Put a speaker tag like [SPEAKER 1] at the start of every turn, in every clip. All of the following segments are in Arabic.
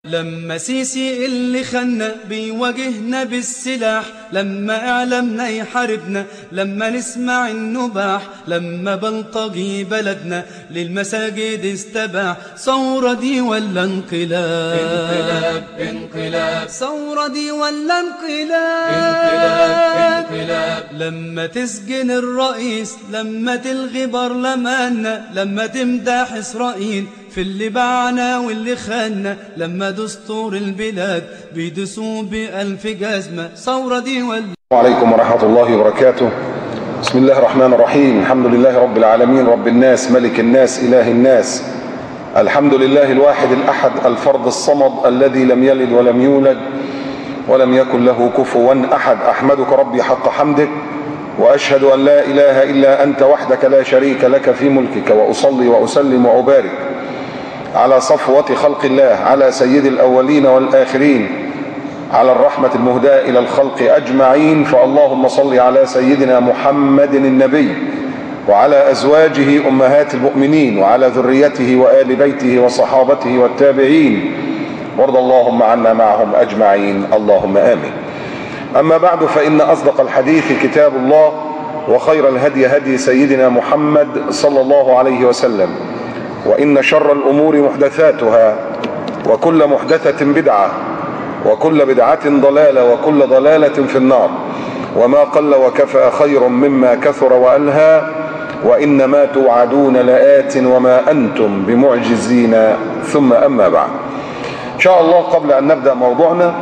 [SPEAKER 1] لما سيسي اللي خلنا بيواجهنا بالسلاح، لما اعلامنا يحاربنا، لما نسمع النباح، لما بلطجي بلدنا للمساجد استباح. ثورة دي ولا انقلاب؟
[SPEAKER 2] انقلاب انقلاب.
[SPEAKER 1] ثورة دي ولا انقلاب؟
[SPEAKER 2] انقلاب انقلاب.
[SPEAKER 1] لما تسجن الرئيس، لما تلغي برلماننا، لما تمدح إسرائيل في اللي باعنا واللي خاننا، لما دستور البلاد بيدسوا بألف جزمة. ثورة دي ولا؟
[SPEAKER 3] السلام عليكم ورحمة الله وبركاته. بسم الله الرحمن الرحيم. الحمد لله رب العالمين، رب الناس، ملك الناس، إله الناس. الحمد لله الواحد الأحد الفرد الصمد الذي لم يلد ولم يولد ولم يكن له كفوا أحد. أحمدك ربي حق حمدك، وأشهد أن لا إله إلا أنت وحدك لا شريك لك في ملكك، وأصلي وأسلم وأبارك على صفوة خلق الله، على سيد الأولين والآخرين، على الرحمة المهداة إلى الخلق أجمعين. فاللهم صل على سيدنا محمد النبي، وعلى أزواجه أمهات المؤمنين، وعلى ذريته وآل بيته وصحابته والتابعين، وارض اللهم عنا معهم أجمعين، اللهم آمين. أما بعد، فإن أصدق الحديث كتاب الله، وخير الهدي هدي سيدنا محمد صلى الله عليه وسلم، وإن شر الأمور محدثاتها، وكل محدثة بدعة، وكل بدعة ضلالة، وكل ضلالة في النار. وما قل وكفى خير مما كثر وألهى، وإنما توعدون لآت وما أنتم بمعجزين. ثم أما بعد، إن شاء الله قبل أن نبدأ موضوعنا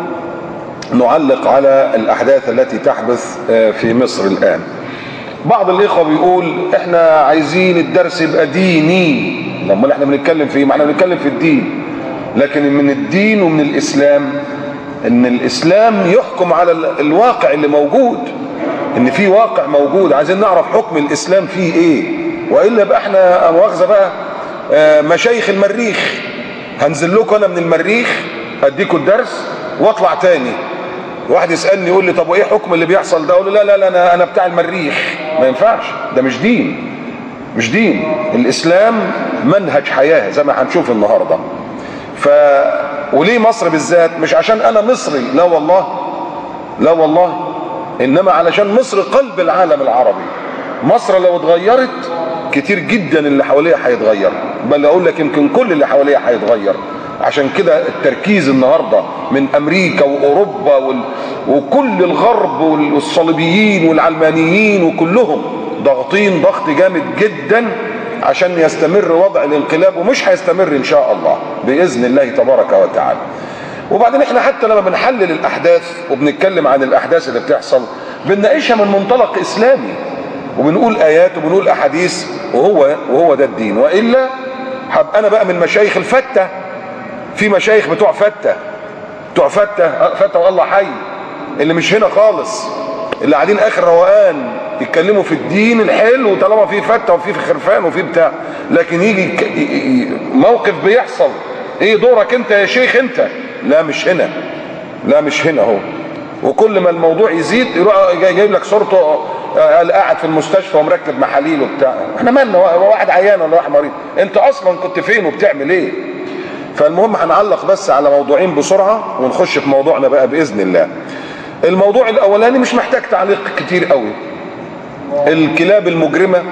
[SPEAKER 3] نعلق على الأحداث التي تحدث في مصر الآن. بعض الإخوة بيقول إحنا عايزين الدرس يبقى ديني. لما احنا بنتكلم في ما احنا بنتكلم في الدين، لكن من الدين ومن الإسلام ان الإسلام يحكم على الواقع اللي موجود، ان في واقع موجود، عايزين نعرف حكم الإسلام فيه ايه، وإلا بقى احنا مؤاخذة بقى مشايخ المريخ. هنزل لكم انا من المريخ اديكم الدرس واطلع تاني. واحد يسألني يقول لي طب وايه حكم اللي بيحصل ده؟ اقول له لا لا لا، انا بتاع المريخ، ما ينفعش، ده مش دين، مش دين. الإسلام منهج حياة زي ما هنشوف النهاردة. وليه مصر بالذات؟ مش عشان أنا مصري، لا والله، لا والله، إنما علشان مصر قلب العالم العربي. مصر لو اتغيرت كتير جدا اللي حواليها هيتغير، بل أقول لك يمكن كل اللي حواليها هيتغير. عشان كده التركيز النهاردة من أمريكا وأوروبا وكل الغرب والصليبيين والعلمانيين وكلهم ضاغطين ضغط جامد جدا عشان يستمر وضع الانقلاب، ومش هيستمر ان شاء الله باذن الله تبارك وتعالى. وبعدين احنا حتى لما بنحلل الاحداث وبنتكلم عن الاحداث اللي بتحصل بنناقشها من منطلق اسلامي، وبنقول ايات وبنقول احاديث، وهو ده الدين. والا هبقى انا بقى من مشايخ الفتة. في مشايخ بتوع فتة والله حي، اللي مش هنا خالص، اللي قاعدين اخر روقان يتكلموا في الدين الحلو، طالما في فتة وفي خرفان وفي بتاع، لكن يجي موقف بيحصل، ايه دورك انت يا شيخ انت؟ لا مش هنا، لا مش هنا اهو. وكل ما الموضوع يزيد يروح جايب لك صورته قاعد في المستشفى ومركب محاليل وبتاع. احنا مالنا، واحد عيان ولا واحد مريض؟ انت اصلا كنت فين وبتعمل ايه؟ فالمهم هنعلق بس على موضوعين بسرعة ونخش في موضوعنا بقى بإذن الله. الموضوع الأولاني مش محتاج تعليق كتير قوي. الكلاب المجرمة،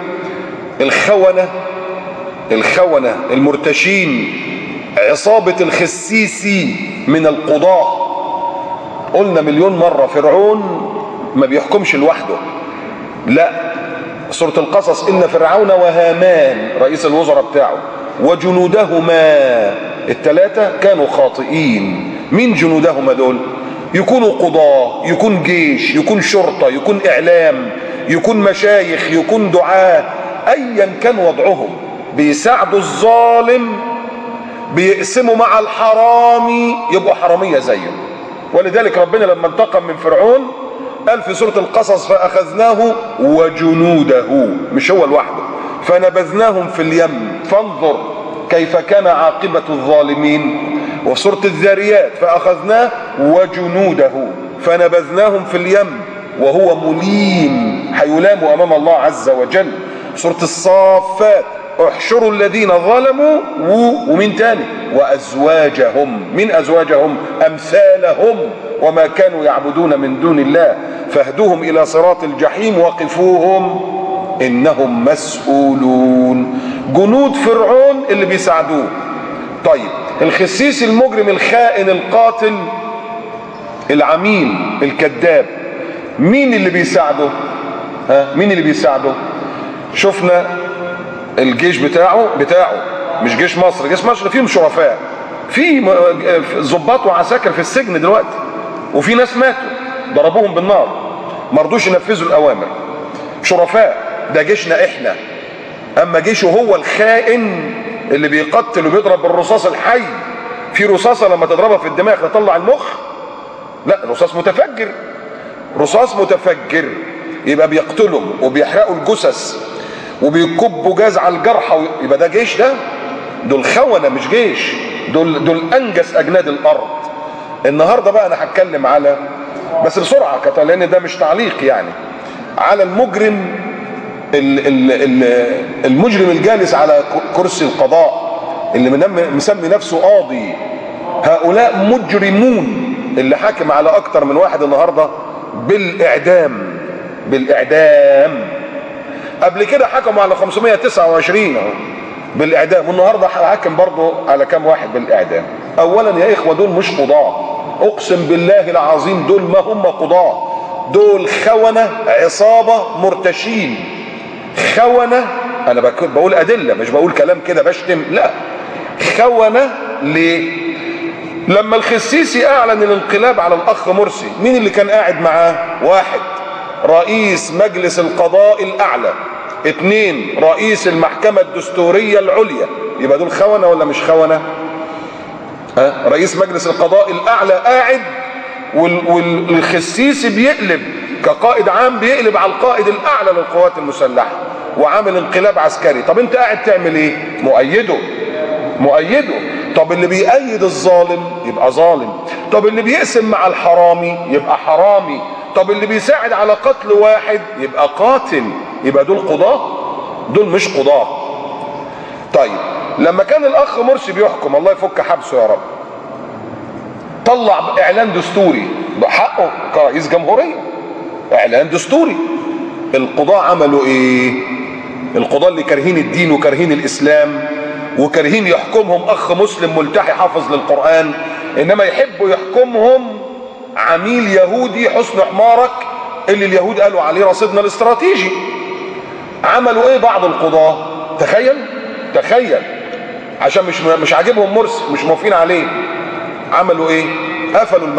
[SPEAKER 3] الخونة المرتشين، عصابة الخسيسي من القضاة. قلنا مليون مرة فرعون ما بيحكمش لوحده، لا. سورة القصص إن فرعون وهامان رئيس الوزراء بتاعه وجنودهما الثلاثة كانوا خاطئين. مين جنودهما دول؟ يكونوا قضاة، يكون جيش، يكون شرطة، يكون إعلام، يكون مشايخ، يكون دعاة، أيا كان وضعهم، بيساعدوا الظالم، بيقسموا مع الحرامي، يبقوا حرامية زيه. ولذلك ربنا لما انتقم من فرعون قال في سورة القصص فأخذناه وجنوده، مش هو لوحده، فنبذناهم في اليم فانظر كيف كان عاقبة الظالمين. وفي سورة الذاريات فأخذناه وجنوده فنبذناهم في اليم وهو مليم، هيلام أمام الله عز وجل. سورة الصافات احشروا الذين ظلموا ومن تاني وازواجهم، من ازواجهم امثالهم وما كانوا يعبدون من دون الله فاهدوهم الى صراط الجحيم وقفوهم انهم مسؤولون. جنود فرعون اللي بيساعدوه. طيب الخسيس المجرم الخائن القاتل العميل الكذاب مين اللي بيساعده؟ مين اللي بيساعده؟ شفنا الجيش بتاعه مش جيش مصر، جيش مصر فيهم شرفاء، في ضباط وعساكر في السجن دلوقتي، وفي ناس ماتوا ضربوهم بالنار ما رضوش ينفذوا الاوامر. شرفاء، ده جيشنا احنا. اما جيشه هو الخائن اللي بيقتل وبيضرب بالرصاص الحي، في رصاصه لما تضربها في الدماغ تطلع المخ، لا رصاص متفجر، رصاص متفجر، يبقى بيقتلهم وبيحرقوا الجثث وبيكبوا جاز على الجرحى، يبقى ده جيش؟ ده دول خونة مش جيش، دول انجس اجناد الارض. النهارده بقى انا هتكلم على، بس بسرعه لان ده مش تعليق يعني، على المجرم المجرم الجالس على كرسي القضاء اللي مسمي نفسه قاضي. هؤلاء مجرمون اللي حاكم على اكتر من واحد النهارده بالاعدام. قبل كده حكموا على 529 اهو بالاعدام، والنهارده حاكم برضه على كام واحد بالاعدام. اولا يا اخوه دول مش قضاة، اقسم بالله العظيم دول ما هم قضاة، دول خونة، عصابة، مرتشين، خونة. انا بقول ادله مش بقول كلام كده بشتم، لا خونة. ليه؟ لما الخسيسي اعلن الانقلاب على الاخ مرسي، مين اللي كان قاعد معاه؟ واحد رئيس مجلس القضاء الاعلى، اتنين رئيس المحكمة الدستورية العليا، يبقى دول خونة ولا مش خونة؟ رئيس مجلس القضاء الاعلى قاعد والخسيسي بيقلب كقائد عام، بيقلب على القائد الاعلى للقوات المسلحة وعامل انقلاب عسكري. طب انت قاعد تعمل ايه؟ مؤيده. طب اللي بيأيد الظالم يبقى ظالم، طب اللي بيقسم مع الحرامي يبقى حرامي، طب اللي بيساعد على قتل واحد يبقى قاتل. يبقى دول قضاة؟ دول مش قضاة. طيب لما كان الاخ مرسي بيحكم، الله يفك حبسه يا رب، طلع اعلان دستوري بحقه كرئيس جمهورية، اعلان دستوري. القضاة عملوا ايه؟ القضاة اللي كارهين الدين وكارهين الاسلام وكارهين يحكمهم اخ مسلم ملتحي حافظ للقرآن، انما يحبوا يحكمهم عميل يهودي حسن حمارك اللي اليهود قالوا عليه رصيدنا الاستراتيجي. عملوا ايه بعض القضاة؟ تخيل عشان مش عاجبهم مرسي، مش موافقين عليه، عملوا ايه؟ قفلوا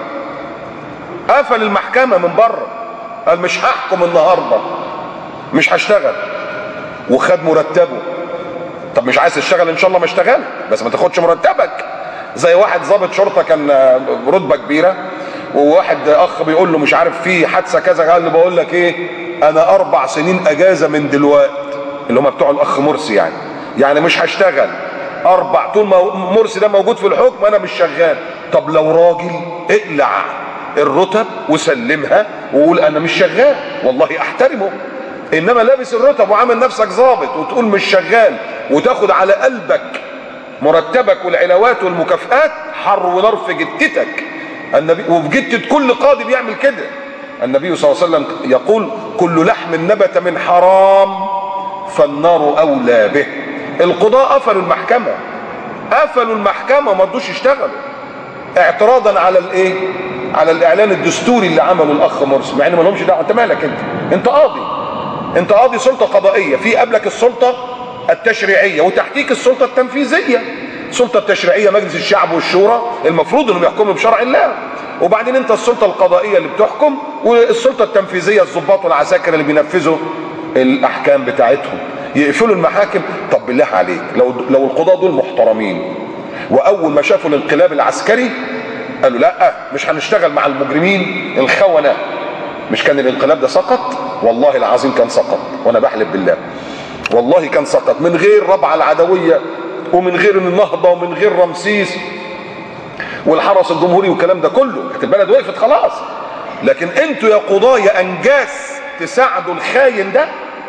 [SPEAKER 3] المحكمة من بره، قال مش هحكم النهارده، مش هشتغل، وخد مرتبه. طب مش عايز تشتغل ان شاء الله ما اشتغل، بس ما تاخدش مرتبك. زي واحد ضابط شرطه كان رتبه كبيره، وواحد اخ بيقول له مش عارف في حادثه كذا، قال له بقول لك ايه، انا 4 سنين اجازه من دلوقت، اللي هم بتوع الاخ مرسي يعني مش هشتغل 4 طول ما مرسي ده موجود في الحكم انا مش شغال. طب لو راجل اقلع الرتب وسلمها وقول انا مش شغال، والله احترمه. انما لابس الرتب وعامل نفسك ضابط وتقول مش شغال وتاخد على قلبك مرتبك والعلاوات والمكافآت، حر ونار في جتتك. النبي وفي جتة كل قاضي بيعمل كده. النبي صلى الله عليه وسلم يقول كل لحم نبت من حرام فالنار اولى به. القضاء قفلوا المحكمة ما رضوش يشتغلوا اعتراضا على الايه؟ على الاعلان الدستوري اللي عمله الاخ مرسي، مع ان ما لهمش دعوه. انت مالك؟ انت قاضي سلطه قضائيه، في قبلك السلطه التشريعيه وتحتيك السلطه التنفيذيه. السلطه التشريعيه مجلس الشعب والشورى المفروض انهم يحكموا بشرع الله، وبعدين انت السلطه القضائيه اللي بتحكم، والسلطه التنفيذيه الضباط والعساكر اللي بينفذوا الاحكام بتاعتهم. يقفلوا المحاكم. طب بالله عليك لو القضاة دول محترمين واول ما شافوا الانقلاب العسكري قالوا لا مش هنشتغل مع المجرمين الخونة، مش كان الانقلاب ده سقط؟ والله العظيم كان سقط، وانا بحلف بالله والله كان سقط، من غير ربعة العدوية ومن غير النهضة ومن غير رمسيس والحرس الجمهوري والكلام ده كله، كانت البلد وقفت خلاص. لكن انتوا يا قضاة يا انجاس تساعدوا الخاين ده،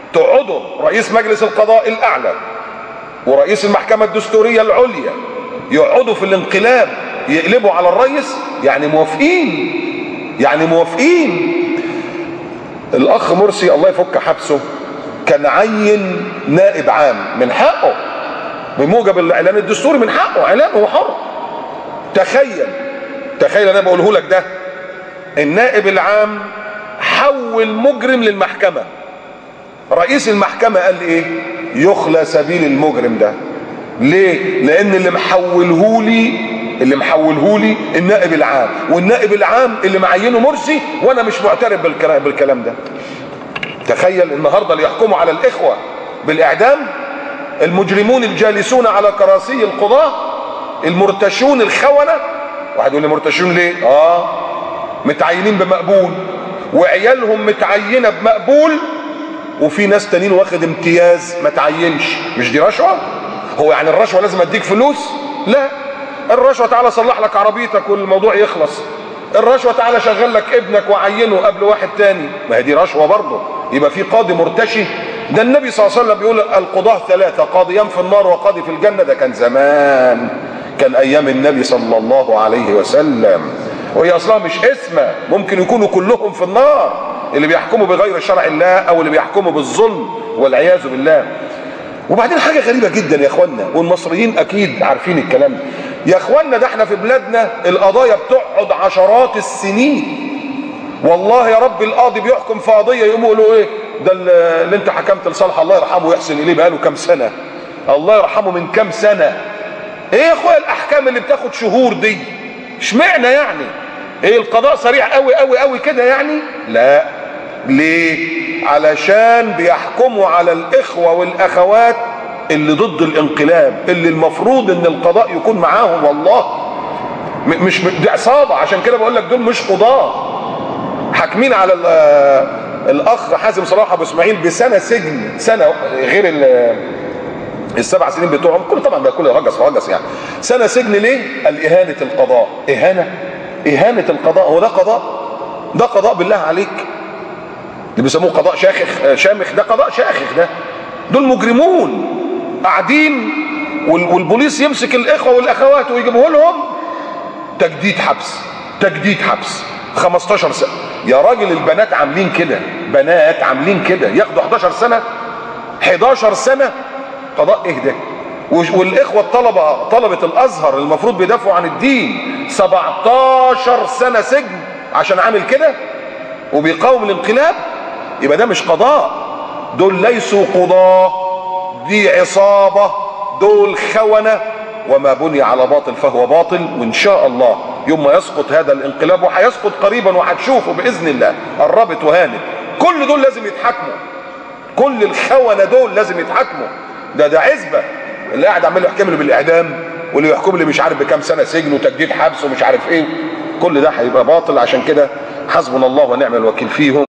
[SPEAKER 3] تقعدوا رئيس مجلس القضاء الاعلى ورئيس المحكمة الدستورية العليا يقعدوا في الانقلاب يقلبوا على الرئيس؟ يعني موافقين، يعني موافقين. الاخ مرسي الله يفك حبسه كان عين نائب عام، من حقه بموجب الاعلان الدستوري، من حقه اعلان، هو حر. تخيل انا بقوله لك ده، النائب العام حول مجرم للمحكمة، رئيس المحكمة قال ايه؟ يخلى سبيل المجرم ده. ليه؟ لان اللي محولهولي النائب العام، والنائب العام اللي معينه مرسي، وانا مش معترف بالكلام ده. تخيل النهارده اللي يحكموا على الاخوة بالاعدام المجرمون الجالسون على كراسي القضاة، المرتشون الخونة. واحد يقول لي مرتشون ليه؟ متعينين بمقبول، وعيالهم متعينة بمقبول، وفي ناس تانيين واخد امتياز ما تعينش. مش دي رشوة؟ هو يعني الرشوة لازم اديك فلوس؟ لا، الرشوة تعالى صلح لك عربيتك والموضوع يخلص. الرشوة تعالى شغل لك ابنك وعينه قبل واحد تاني، ما هي دي رشوة برضه. يبقى في قاضي مرتشي؟ ده النبي صلى الله عليه وسلم بيقول القضاة ثلاثة، قاضيان في النار وقاضي في الجنة. ده كان زمان، كان ايام النبي صلى الله عليه وسلم، وهي اصلا مش اسمه، ممكن يكونوا كلهم في النار، اللي بيحكموا بغير شرع الله او اللي بيحكموا بالظلم والعياذ بالله. وبعدين حاجه غريبه جدا يا اخوانا، والمصريين اكيد عارفين الكلام ده يا اخوانا، ده احنا في بلادنا القضايا بتقعد عشرات السنين. والله يا رب القاضي بيحكم في قضيه يقوموا يقولوا ايه ده اللي انت حكمت لصالح الله يرحمه ويحسن اليه بقاله كام سنه، الله يرحمه من كام سنه. ايه يا اخويا الاحكام اللي بتاخد شهور دي؟ اشمعنى يعني؟ ايه القضاء سريع قوي قوي قوي كده يعني؟ لا. ليه؟ علشان بيحكموا على الاخوة والاخوات اللي ضد الانقلاب، اللي المفروض ان القضاء يكون معاهم. والله مش دي عصابة، عشان كده بقول لك دول مش قضاة. حاكمين على الاخ حازم صلاح ابو اسماعيل بسنة سجن، سنة غير ال7 سنين بتوعهم، كل طبعا ده كله رجس يعني. سنة سجن ليه؟ الإهانة القضاء. إهانة القضاء. هو ده قضاء؟ ده قضاء بالله عليك؟ اللي بيسموه قضاء شامخ ده قضاء شاخخ. ده دول مجرمون قاعدين، والبوليس يمسك الإخوة والأخوات ويجيبوه لهم تجديد حبس 15 سنة. يا راجل البنات عاملين كده، بنات عاملين كده ياخدوا 11 سنة 11 سنة قضاء. ايه ده؟ والاخوه طلبه الازهر المفروض بيدافعوا عن الدين 17 سنه سجن عشان عامل كده وبيقاوم الانقلاب. يبقى ده مش قضاء، دول ليسوا قضاة، دي عصابه، دول خونه. وما بني على باطل فهو باطل. وان شاء الله يوم ما يسقط هذا الانقلاب، وهيسقط قريبا وهتشوفوا باذن الله، قربت وهانت، كل دول لازم يتحاكموا، كل الخونه دول لازم يتحاكموا. ده عزبه اللي قاعد عمال يحكم له بالاعدام، واللي يحكم له مش عارف بكام سنه سجن وتجديد حبس ومش عارف ايه، كل ده هيبقى باطل. عشان كده حسبنا الله ونعم الوكيل فيهم.